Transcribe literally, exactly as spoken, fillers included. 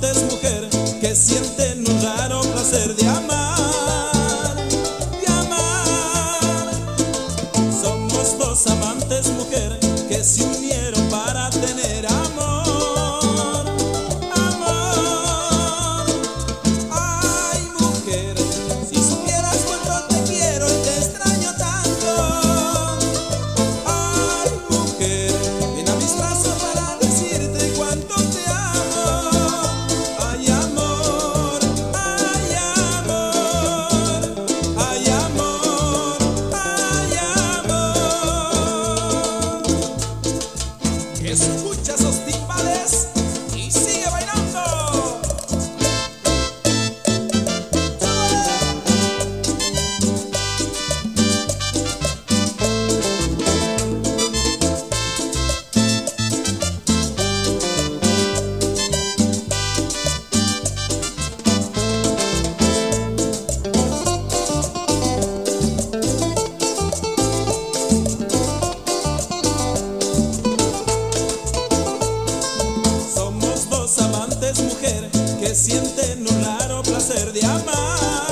amantes, mujer, que sienten un raro placer de amar, de amar. Somos dos amantes, mujer, que se unieron para tener amor, amor. Ay, mujer, si supieras cuánto te quiero y te extraño tanto. Ay, mujer, ven a mis brazos para decirte cuánto te amo. Ay, amor, ay, amor, ay, amor, ay, amor. Escucha esos timbales y sigue bailando. Somos dos amantes, mujer, que sienten un raro placer de amar.